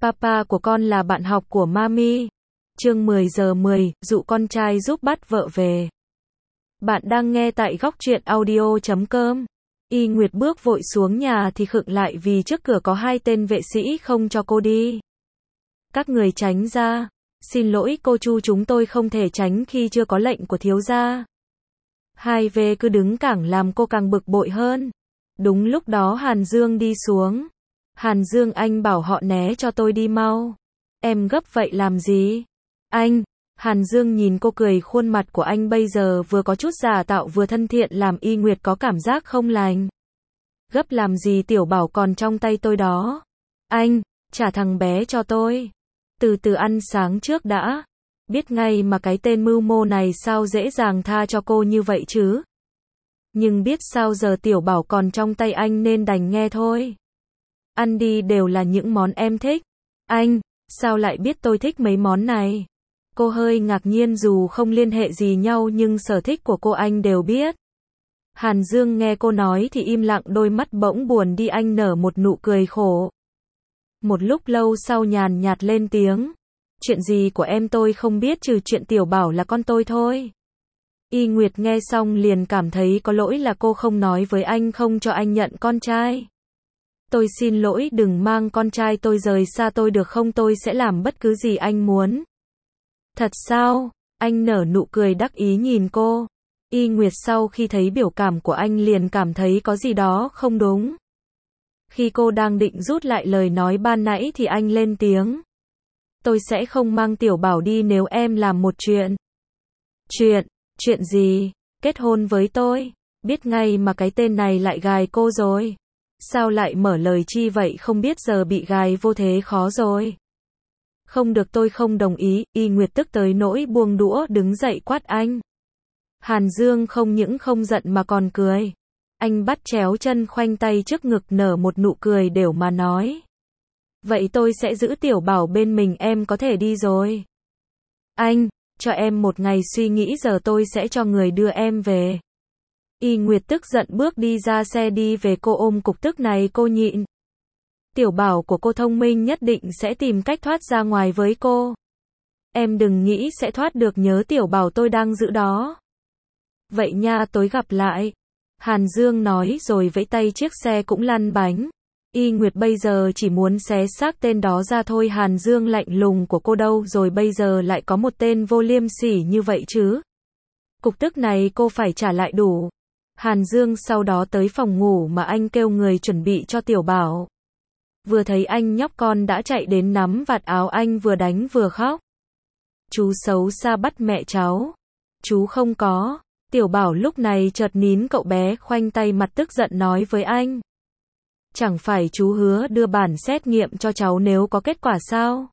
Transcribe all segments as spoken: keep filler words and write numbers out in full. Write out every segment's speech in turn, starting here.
Papa của con là bạn học của Mami. Chương mười giờ mười, dụ con trai giúp bắt vợ về. Bạn đang nghe tại góc truyện audio chấm com. Y Nguyệt bước vội xuống nhà thì khựng lại vì trước cửa có hai tên vệ sĩ không cho cô đi. Các người tránh ra. Xin lỗi cô Chu, chúng tôi không thể tránh khi chưa có lệnh của thiếu gia. Hai về cứ đứng cảng làm cô càng bực bội hơn. Đúng lúc đó Hàn Dương đi xuống. Hàn Dương, anh bảo họ né cho tôi đi mau. Em gấp vậy làm gì? Anh. Hàn Dương nhìn cô cười, khuôn mặt của anh bây giờ vừa có chút giả tạo vừa thân thiện làm Y Nguyệt có cảm giác không lành. Gấp làm gì, tiểu bảo còn trong tay tôi đó. Anh, trả thằng bé cho tôi. Từ từ ăn sáng trước đã. Biết ngay mà cái tên mưu mô này sao dễ dàng tha cho cô như vậy chứ. Nhưng biết sao giờ, tiểu bảo còn trong tay anh nên đành nghe thôi. Ăn đi, đều là những món em thích. Anh, sao lại biết tôi thích mấy món này? Cô hơi ngạc nhiên, dù không liên hệ gì nhau nhưng sở thích của cô anh đều biết. Hàn Dương nghe cô nói thì im lặng, đôi mắt bỗng buồn đi, anh nở một nụ cười khổ. Một lúc lâu sau nhàn nhạt lên tiếng. Chuyện gì của em tôi không biết, trừ chuyện tiểu bảo là con tôi thôi. Y Nguyệt nghe xong liền cảm thấy có lỗi là cô không nói với anh không cho anh nhận con trai. Tôi xin lỗi, đừng mang con trai tôi rời xa tôi được không, tôi sẽ làm bất cứ gì anh muốn. Thật sao? Anh nở nụ cười đắc ý nhìn cô. Y Nguyệt sau khi thấy biểu cảm của anh liền cảm thấy có gì đó không đúng. Khi cô đang định rút lại lời nói ban nãy thì anh lên tiếng. Tôi sẽ không mang tiểu bảo đi nếu em làm một chuyện. Chuyện? Chuyện gì? Kết hôn với tôi. Biết ngay mà cái tên này lại gài cô rồi. Sao lại mở lời chi vậy, không biết giờ bị gài vô thế khó rồi. Không được, tôi không đồng ý. Y Nguyệt tức tới nỗi buông đũa đứng dậy quát anh. Hàn Dương không những không giận mà còn cười. Anh bắt chéo chân, khoanh tay trước ngực, nở một nụ cười đều mà nói. Vậy tôi sẽ giữ tiểu bảo bên mình, em có thể đi rồi. Anh, cho em một ngày suy nghĩ, giờ tôi sẽ cho người đưa em về. Y Nguyệt tức giận bước đi ra xe đi về, cô ôm cục tức này cô nhịn. Tiểu bảo của cô thông minh, nhất định sẽ tìm cách thoát ra ngoài với cô. Em đừng nghĩ sẽ thoát được, nhớ tiểu bảo tôi đang giữ đó. Vậy nha, tối gặp lại. Hàn Dương nói rồi vẫy tay, chiếc xe cũng lăn bánh. Y Nguyệt bây giờ chỉ muốn xé xác tên đó ra thôi. Hàn Dương lạnh lùng của cô đâu rồi, bây giờ lại có một tên vô liêm sỉ như vậy chứ. Cục tức này cô phải trả lại đủ. Hàn Dương sau đó tới phòng ngủ mà anh kêu người chuẩn bị cho tiểu bảo. Vừa thấy anh, nhóc con đã chạy đến nắm vạt áo anh, vừa đánh vừa khóc. Chú xấu xa bắt mẹ cháu. Chú không có. Tiểu bảo lúc này chợt nín, cậu bé khoanh tay mặt tức giận nói với anh. Chẳng phải chú hứa đưa bản xét nghiệm cho cháu nếu có kết quả sao?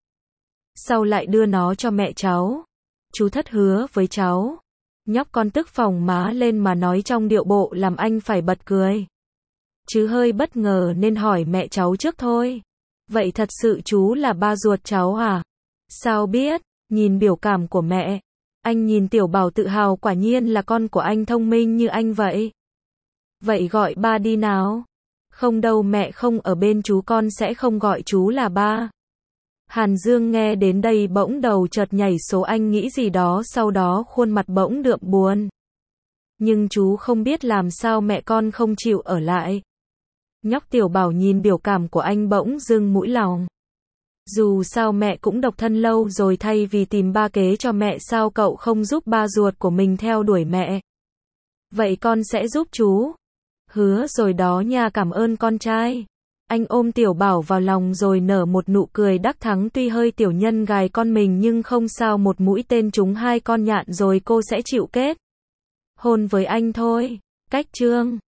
Sao lại đưa nó cho mẹ cháu? Chú thất hứa với cháu. Nhóc con tức phồng má lên mà nói trong điệu bộ làm anh phải bật cười. Chứ hơi bất ngờ nên hỏi mẹ cháu trước thôi. Vậy thật sự chú là ba ruột cháu à? Sao biết? Nhìn biểu cảm của mẹ. Anh nhìn tiểu bảo tự hào, quả nhiên là con của anh thông minh như anh vậy. Vậy gọi ba đi nào. Không đâu, mẹ không ở bên chú, con sẽ không gọi chú là ba. Hàn Dương nghe đến đây bỗng đầu chợt nhảy số, anh nghĩ gì đó sau đó khuôn mặt bỗng đượm buồn. Nhưng chú không biết làm sao mẹ con không chịu ở lại. Nhóc tiểu bảo nhìn biểu cảm của anh bỗng dưng mũi lòng. Dù sao mẹ cũng độc thân lâu rồi, thay vì tìm ba kế cho mẹ sao cậu không giúp ba ruột của mình theo đuổi mẹ. Vậy con sẽ giúp chú. Hứa rồi đó nha, cảm ơn con trai. Anh ôm tiểu bảo vào lòng rồi nở một nụ cười đắc thắng, tuy hơi tiểu nhân gài con mình nhưng không sao, một mũi tên trúng hai con nhạn rồi, cô sẽ chịu kết hôn với anh thôi. Cách chương